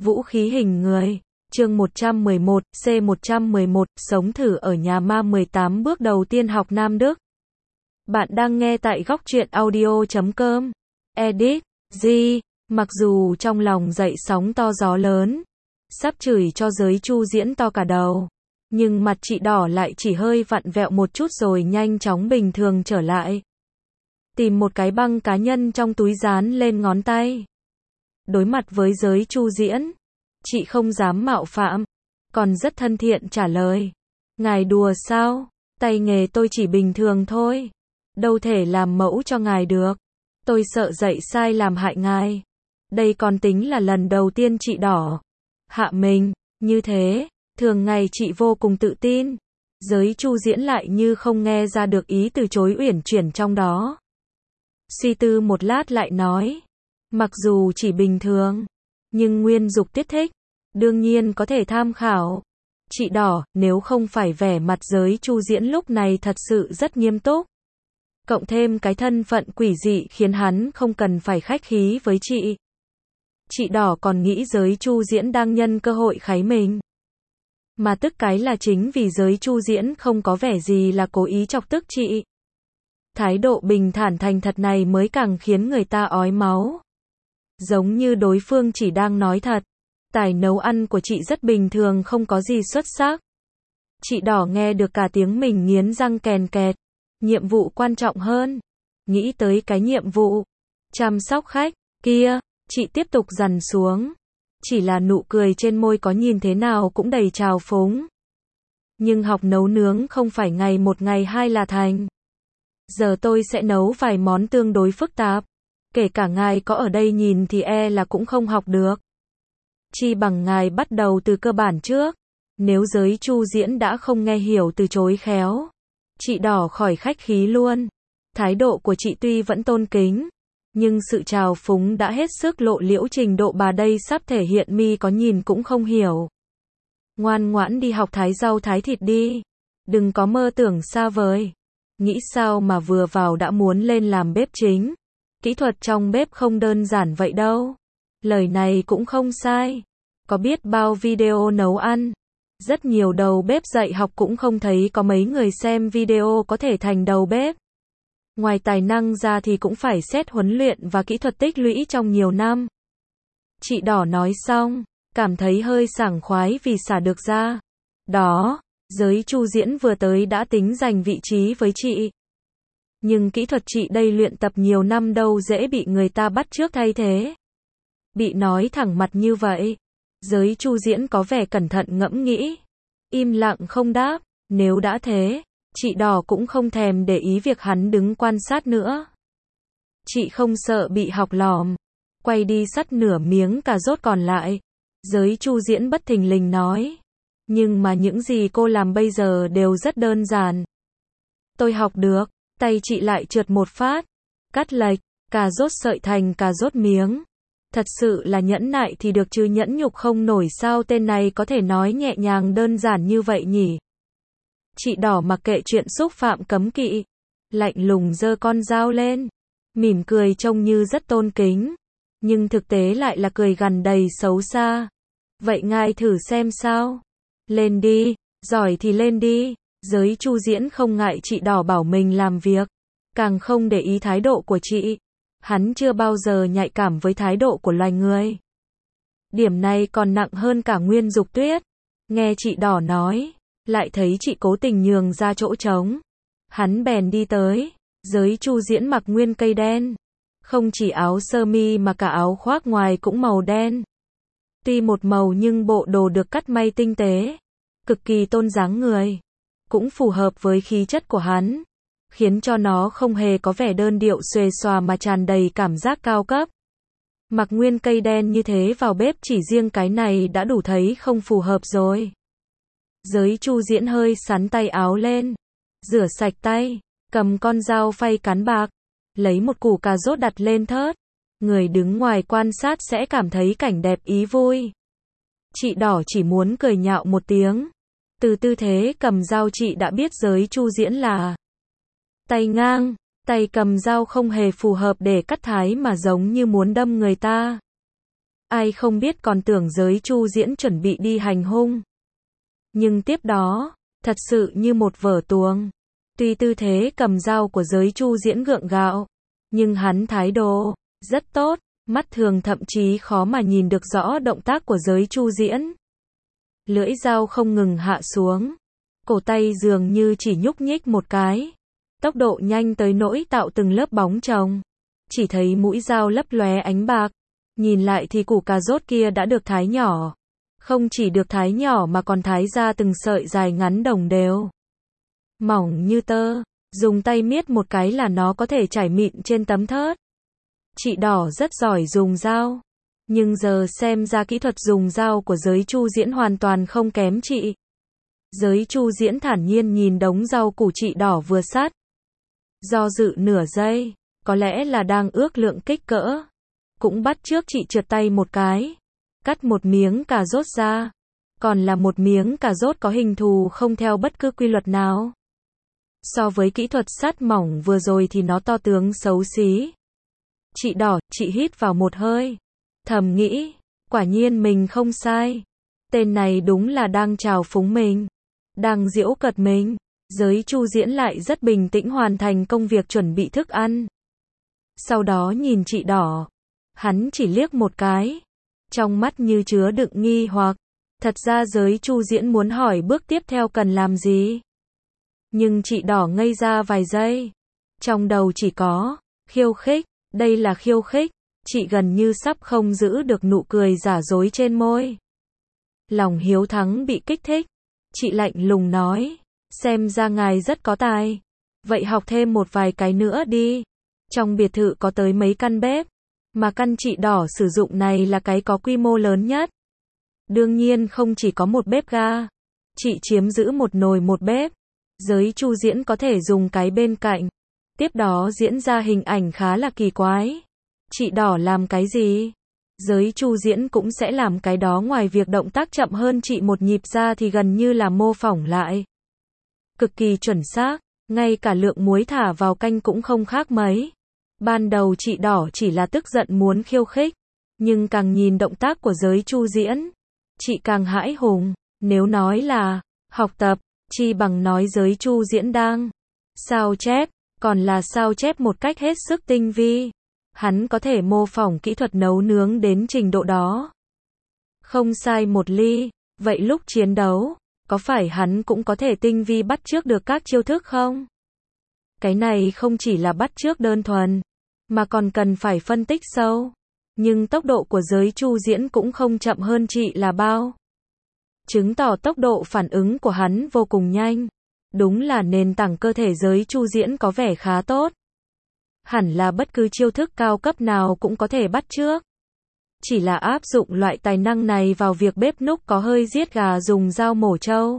Vũ khí hình người. Chương 111, C111, sống thử ở nhà ma 18 bước đầu tiên học Nam Đức. Bạn đang nghe tại góc truyện audio.com. Edit. G. Mặc dù trong lòng dậy sóng to gió lớn, sắp chửi cho giới Chu Diễn to cả đầu, nhưng mặt chị đỏ lại chỉ hơi vặn vẹo một chút rồi nhanh chóng bình thường trở lại. Tìm một cái băng cá nhân trong túi dán lên ngón tay. Đối mặt với giới Chu Diễn, chị không dám mạo phạm, còn rất thân thiện trả lời. Ngài đùa sao? Tay nghề tôi chỉ bình thường thôi, đâu thể làm mẫu cho ngài được. Tôi sợ dạy sai làm hại ngài. Đây còn tính là lần đầu tiên chị đỏ hạ mình như thế. Thường ngày chị vô cùng tự tin, giới Chu Diễn lại như không nghe ra được ý từ chối uyển chuyển trong đó. Suy tư một lát lại nói, mặc dù chỉ bình thường, nhưng nguyên dục tiết thích, đương nhiên có thể tham khảo. Chị đỏ, nếu không phải vẻ mặt giới Chu Diễn lúc này thật sự rất nghiêm túc, cộng thêm cái thân phận quỷ dị khiến hắn không cần phải khách khí với chị. Chị đỏ còn nghĩ giới Chu Diễn đang nhân cơ hội kháy mình. Mà tức cái là chính vì giới Chu Diễn không có vẻ gì là cố ý chọc tức chị. Thái độ bình thản thành thật này mới càng khiến người ta ói máu. Giống như đối phương chỉ đang nói thật. Tài nấu ăn của chị rất bình thường, không có gì xuất sắc. Chị đỏ nghe được cả tiếng mình nghiến răng kèn kẹt. Nhiệm vụ quan trọng hơn. Nghĩ tới cái nhiệm vụ chăm sóc khách kia, chị tiếp tục dằn xuống. Chỉ là nụ cười trên môi có nhìn thế nào cũng đầy trào phúng. Nhưng học nấu nướng không phải ngày một ngày hai là thành. Giờ tôi sẽ nấu vài món tương đối phức tạp. Kể cả ngài có ở đây nhìn thì e là cũng không học được. Chi bằng ngài bắt đầu từ cơ bản trước. Nếu giới Chu Diễn đã không nghe hiểu từ chối khéo, chị đỏ khỏi khách khí luôn. Thái độ của chị tuy vẫn tôn kính, nhưng sự trào phúng đã hết sức lộ liễu trình độ bà đây sắp thể hiện mi có nhìn cũng không hiểu. Ngoan ngoãn đi học thái rau thái thịt đi. Đừng có mơ tưởng xa vời. Nghĩ sao mà vừa vào đã muốn lên làm bếp chính. Kỹ thuật trong bếp không đơn giản vậy đâu. Lời này cũng không sai. Có biết bao video nấu ăn. Rất nhiều đầu bếp dạy học cũng không thấy có mấy người xem video có thể thành đầu bếp. Ngoài tài năng ra thì cũng phải xét huấn luyện và kỹ thuật tích lũy trong nhiều năm. Chị đỏ nói xong, cảm thấy hơi sảng khoái vì xả được ra. Đó, giới Chu Diễn vừa tới đã tính giành vị trí với chị. Nhưng kỹ thuật chị đây luyện tập nhiều năm đâu dễ bị người ta bắt chước thay thế. Bị nói thẳng mặt như vậy, giới Chu Diễn có vẻ cẩn thận ngẫm nghĩ. Im lặng không đáp, nếu đã thế, chị đỏ cũng không thèm để ý việc hắn đứng quan sát nữa. Chị không sợ bị học lỏm. Quay đi xắt nửa miếng cà rốt còn lại. Giới Chu Diễn bất thình lình nói. Nhưng mà những gì cô làm bây giờ đều rất đơn giản. Tôi học được. Tay chị lại trượt một phát. Cắt lệch, cà rốt sợi thành cà rốt miếng. Thật sự là nhẫn nại thì được chứ nhẫn nhục không nổi, sao tên này có thể nói nhẹ nhàng đơn giản như vậy nhỉ? Chị đỏ mặc kệ chuyện xúc phạm cấm kỵ, lạnh lùng giơ con dao lên, mỉm cười trông như rất tôn kính, nhưng thực tế lại là cười gằn đầy xấu xa. Vậy ngài thử xem sao? Lên đi, giỏi thì lên đi. Giới Chu Diễn không ngại chị đỏ bảo mình làm việc, càng không để ý thái độ của chị. Hắn chưa bao giờ nhạy cảm với thái độ của loài người. Điểm này còn nặng hơn cả Nguyên Dục Tuyết. Nghe chị đỏ nói, lại thấy chị cố tình nhường ra chỗ trống. Hắn bèn đi tới. Giới Chu Diễn mặc nguyên cây đen. Không chỉ áo sơ mi mà cả áo khoác ngoài cũng màu đen. Tuy một màu nhưng bộ đồ được cắt may tinh tế, cực kỳ tôn dáng người. Cũng phù hợp với khí chất của hắn, khiến cho nó không hề có vẻ đơn điệu xuề xòa mà tràn đầy cảm giác cao cấp. Mặc nguyên cây đen như thế vào bếp chỉ riêng cái này đã đủ thấy không phù hợp rồi. Giới Chu Diễn hơi sắn tay áo lên, rửa sạch tay, cầm con dao phay cán bạc, lấy một củ cà rốt đặt lên thớt. Người đứng ngoài quan sát sẽ cảm thấy cảnh đẹp ý vui. Chị đỏ chỉ muốn cười nhạo một tiếng. Từ tư thế cầm dao chị đã biết giới Chu Diễn là tay ngang, tay cầm dao không hề phù hợp để cắt thái mà giống như muốn đâm người ta. ai không biết còn tưởng giới Chu Diễn chuẩn bị đi hành hung. Nhưng tiếp đó, thật sự như một vở tuồng. Tuy tư thế cầm dao của giới Chu Diễn gượng gạo, nhưng hắn thái độ rất tốt, mắt thường thậm chí khó mà nhìn được rõ động tác của giới Chu Diễn. Lưỡi dao không ngừng hạ xuống, cổ tay dường như chỉ nhúc nhích một cái, tốc độ nhanh tới nỗi tạo từng lớp bóng chồng. Chỉ thấy mũi dao lấp lóe ánh bạc, nhìn lại thì củ cà rốt kia đã được thái nhỏ. Không chỉ được thái nhỏ mà còn thái ra từng sợi dài ngắn đồng đều, mỏng như tơ, dùng tay miết một cái là nó có thể chảy mịn trên tấm thớt. Chị Đỏ rất giỏi dùng dao, nhưng giờ xem ra kỹ thuật dùng dao của giới Chu Diễn hoàn toàn không kém chị. Giới Chu Diễn thản nhiên nhìn đống rau củ chị Đỏ vừa sát. Do dự nửa giây, có lẽ là đang ước lượng kích cỡ. Cũng bắt chước chị trượt tay một cái, cắt một miếng cà rốt ra. Còn là một miếng cà rốt có hình thù không theo bất cứ quy luật nào. So với kỹ thuật sắt mỏng vừa rồi thì nó to tướng xấu xí. Chị Đỏ, chị hít vào một hơi, thầm nghĩ, quả nhiên mình không sai. Tên này đúng là đang trào phúng mình, đang giễu cợt mình. Giới Chu Diễn lại rất bình tĩnh hoàn thành công việc chuẩn bị thức ăn. Sau đó nhìn chị Đỏ, hắn chỉ liếc một cái, trong mắt như chứa đựng nghi hoặc. Thật ra giới Chu Diễn muốn hỏi bước tiếp theo cần làm gì. Nhưng chị Đỏ ngây ra vài giây. Trong đầu chỉ có khiêu khích, đây là khiêu khích. Chị gần như sắp không giữ được nụ cười giả dối trên môi. Lòng hiếu thắng bị kích thích. Chị lạnh lùng nói, xem ra ngài rất có tài. Vậy học thêm một vài cái nữa đi. Trong biệt thự có tới mấy căn bếp, mà căn chị Đỏ sử dụng này là cái có quy mô lớn nhất. Đương nhiên không chỉ có một bếp ga. Chị chiếm giữ một nồi một bếp. Giới Chu Diễn có thể dùng cái bên cạnh. Tiếp đó diễn ra hình ảnh khá là kỳ quái. Chị Đỏ làm cái gì? Giới Chu Diễn cũng sẽ làm cái đó, ngoài việc động tác chậm hơn chị một nhịp ra thì gần như là mô phỏng lại. Cực kỳ chuẩn xác, ngay cả lượng muối thả vào canh cũng không khác mấy. Ban đầu chị Đỏ chỉ là tức giận muốn khiêu khích, nhưng càng nhìn động tác của giới Chu Diễn, chị càng hãi hùng. Nếu nói là học tập, chi bằng nói giới Chu Diễn đang sao chép, còn là sao chép một cách hết sức tinh vi. Hắn có thể mô phỏng kỹ thuật nấu nướng đến trình độ đó. Không sai một ly. Vậy lúc chiến đấu, có phải hắn cũng có thể tinh vi bắt chước được các chiêu thức không? Cái này không chỉ là bắt chước đơn thuần, mà còn cần phải phân tích sâu. Nhưng tốc độ của giới Chu Diễn cũng không chậm hơn chị là bao. Chứng tỏ tốc độ phản ứng của hắn vô cùng nhanh. Đúng là nền tảng cơ thể giới Chu Diễn có vẻ khá tốt. Hẳn là bất cứ chiêu thức cao cấp nào cũng có thể bắt chước. Chỉ là áp dụng loại tài năng này vào việc bếp núc có hơi giết gà dùng dao mổ trâu.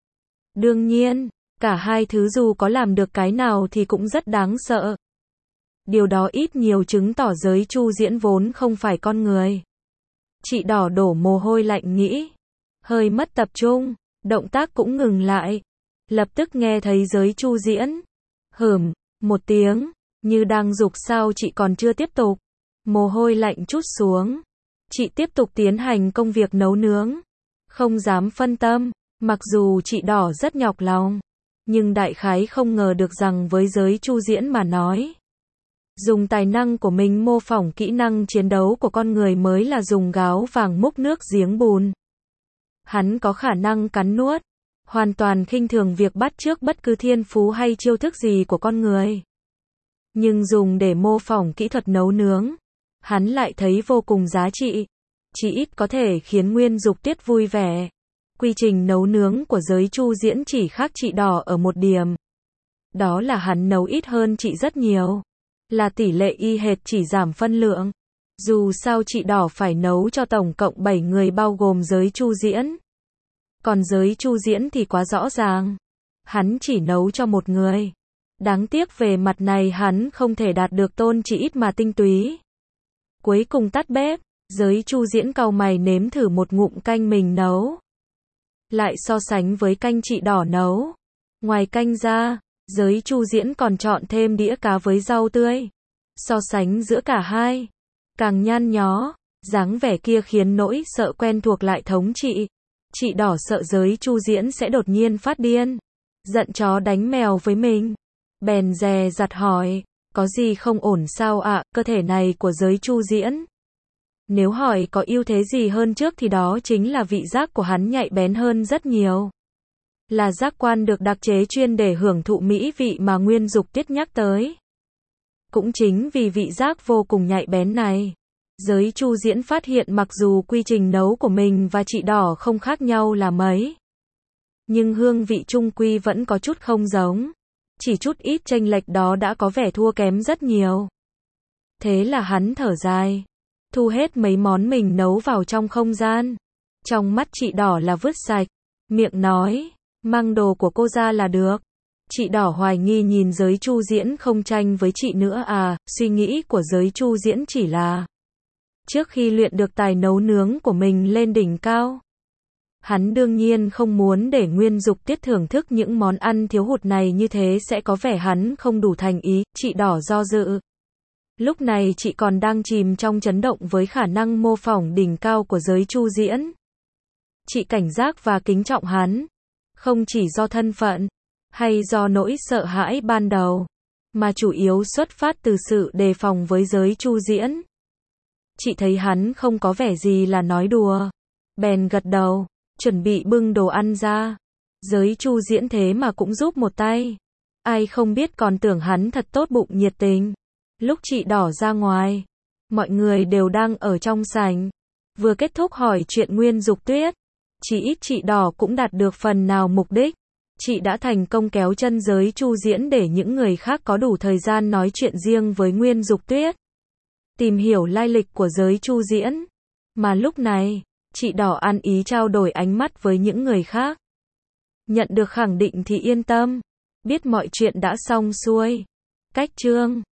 Đương nhiên, cả hai thứ dù có làm được cái nào thì cũng rất đáng sợ. Điều đó ít nhiều chứng tỏ giới Chu Diễn vốn không phải con người. Chị Đỏ đổ mồ hôi lạnh nghĩ. Hơi mất tập trung, động tác cũng ngừng lại. Lập tức nghe thấy giới Chu Diễn một tiếng, như đang giục sao chị còn chưa tiếp tục. Mồ hôi lạnh trút xuống. Chị tiếp tục tiến hành công việc nấu nướng. Không dám phân tâm, mặc dù chị Đỏ rất nhọc lòng. Nhưng đại khái không ngờ được rằng với giới Chu Diễn mà nói, dùng tài năng của mình mô phỏng kỹ năng chiến đấu của con người mới là dùng gáo vàng múc nước giếng bùn. Hắn có khả năng cắn nuốt, hoàn toàn khinh thường việc bắt chước bất cứ thiên phú hay chiêu thức gì của con người. Nhưng dùng để mô phỏng kỹ thuật nấu nướng, hắn lại thấy vô cùng giá trị. Chỉ ít có thể khiến Nguyên Dục Tuyết vui vẻ. Quy trình nấu nướng của giới Chu Diễn chỉ khác chị Đỏ ở một điểm. Đó là hắn nấu ít hơn chị rất nhiều. Là tỷ lệ y hệt, chỉ giảm phân lượng. Dù sao chị Đỏ phải nấu cho tổng cộng 7 người bao gồm giới Chu Diễn. Còn giới Chu Diễn thì quá rõ ràng. Hắn chỉ nấu cho một người. Đáng tiếc về mặt này hắn không thể đạt được tôn chỉ ít mà tinh túy. Cuối cùng tắt bếp, giới Chu Diễn cau mày nếm thử một ngụm canh mình nấu. Lại so sánh với canh chị Đỏ nấu. Ngoài canh ra, giới Chu Diễn còn chọn thêm đĩa cá với rau tươi. So sánh giữa cả hai, càng nhăn nhó, Dáng vẻ kia khiến nỗi sợ quen thuộc lại thống trị. Chị Đỏ sợ Giới Chu Diễn sẽ đột nhiên phát điên, giận chó đánh mèo với mình. Bèn dè dặt hỏi, có gì không ổn sao ạ, cơ thể này của Giới Chu Diễn. Nếu hỏi có ưu thế gì hơn trước thì đó chính là vị giác của hắn nhạy bén hơn rất nhiều. Là giác quan được đặc chế chuyên để hưởng thụ mỹ vị mà Nguyên Dục Tuyết nhắc tới. Cũng chính vì vị giác vô cùng nhạy bén này, Giới Chu Diễn phát hiện mặc dù quy trình nấu của mình và chị Đỏ không khác nhau là mấy, nhưng hương vị chung quy vẫn có chút không giống. Chỉ chút ít chênh lệch đó đã có vẻ thua kém rất nhiều. Thế là hắn thở dài, thu hết mấy món mình nấu vào trong không gian. Trong mắt chị Đỏ là vứt sạch, miệng nói, mang đồ của cô ra là được. Chị Đỏ hoài nghi nhìn Giới Chu Diễn không tranh với chị nữa à, suy nghĩ của Giới Chu Diễn chỉ là trước khi luyện được tài nấu nướng của mình lên đỉnh cao, hắn đương nhiên không muốn để Nguyên Dục Tuyết thưởng thức những món ăn thiếu hụt này, như thế sẽ có vẻ hắn không đủ thành ý. Chị Đỏ do dự. Lúc này chị còn đang chìm trong chấn động với khả năng mô phỏng đỉnh cao của Giới Chu Diễn. Chị cảnh giác và kính trọng hắn, không chỉ do thân phận, hay do nỗi sợ hãi ban đầu, mà chủ yếu xuất phát từ sự đề phòng với Giới Chu Diễn. Chị thấy hắn không có vẻ gì là nói đùa, bèn gật đầu, chuẩn bị bưng đồ ăn ra. Giới Chu Diễn thế mà cũng giúp một tay. Ai không biết còn tưởng hắn thật tốt bụng nhiệt tình. Lúc chị Đỏ ra ngoài, mọi người đều đang ở trong sảnh, vừa kết thúc hỏi chuyện Nguyên Dục Tuyết. Chỉ ít chị Đỏ cũng đạt được phần nào mục đích. Chị đã thành công kéo chân Giới Chu Diễn để những người khác có đủ thời gian nói chuyện riêng với Nguyên Dục Tuyết, tìm hiểu lai lịch của Giới Chu Diễn. Mà lúc này, chị Đỏ ăn ý trao đổi ánh mắt với những người khác. Nhận được khẳng định thì yên tâm, biết mọi chuyện đã xong xuôi. Cách chương